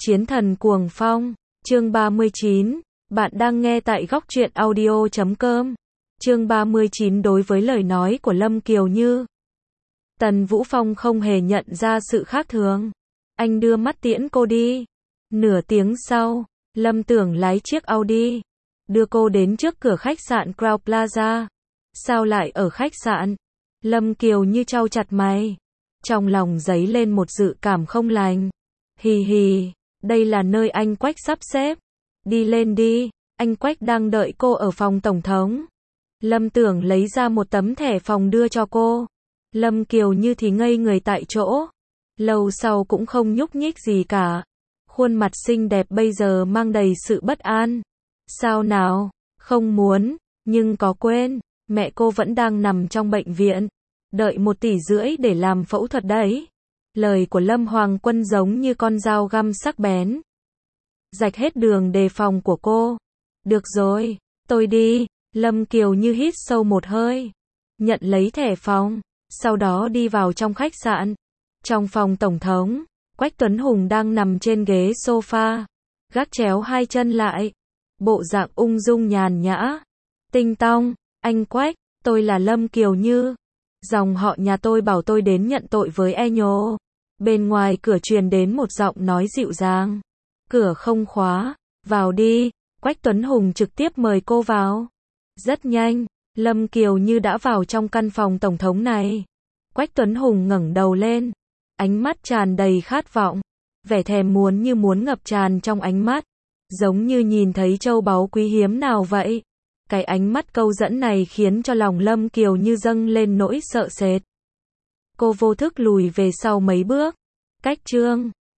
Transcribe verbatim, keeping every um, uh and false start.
Chiến thần cuồng phong, chương ba mươi chín, bạn đang nghe tại góc truyện audio chấm com. Chương ba mươi chín đối với lời nói của Lâm Kiều Như. Tần Vũ Phong không hề nhận ra sự khác thường. Anh đưa mắt tiễn cô đi. Nửa tiếng sau, Lâm Tưởng lái chiếc Audi, đưa cô đến trước cửa khách sạn Crown Plaza. Sao lại ở khách sạn? Lâm Kiều Như chau chặt mày. Trong lòng dấy lên một dự cảm không lành. Hì hì, đây là nơi anh Quách sắp xếp. Đi lên đi, anh Quách đang đợi cô ở phòng tổng thống. Lâm Tưởng lấy ra một tấm thẻ phòng đưa cho cô. Lâm Kiều Như thì ngây người tại chỗ. Lâu sau cũng không nhúc nhích gì cả. Khuôn mặt xinh đẹp bây giờ mang đầy sự bất an. Sao nào, không muốn, nhưng có quên, mẹ cô vẫn đang nằm trong bệnh viện. Đợi một tỷ rưỡi để làm phẫu thuật đấy. Lời của Lâm Hoàng Quân giống như con dao găm sắc bén. Rạch hết đường đề phòng của cô. Được rồi, tôi đi. Lâm Kiều Như hít sâu một hơi. Nhận lấy thẻ phòng. Sau đó đi vào trong khách sạn. Trong phòng tổng thống, Quách Tuấn Hùng đang nằm trên ghế sofa. Gác chéo hai chân lại. Bộ dạng ung dung nhàn nhã. Tinh tong, anh Quách, tôi là Lâm Kiều Như. Dòng họ nhà tôi bảo tôi đến nhận tội với e nhô. Bên ngoài cửa truyền đến một giọng nói dịu dàng. Cửa không khóa, vào đi. Quách Tuấn Hùng trực tiếp mời cô vào. Rất nhanh, Lâm Kiều Như đã vào trong căn phòng tổng thống này. Quách Tuấn Hùng ngẩng đầu lên. Ánh mắt tràn đầy khát vọng. Vẻ thèm muốn như muốn ngập tràn trong ánh mắt. Giống như nhìn thấy châu báu quý hiếm nào vậy. Cái ánh mắt câu dẫn này khiến cho lòng Lâm Kiều Như dâng lên nỗi sợ sệt. Cô vô thức lùi về sau mấy bước. Cách chương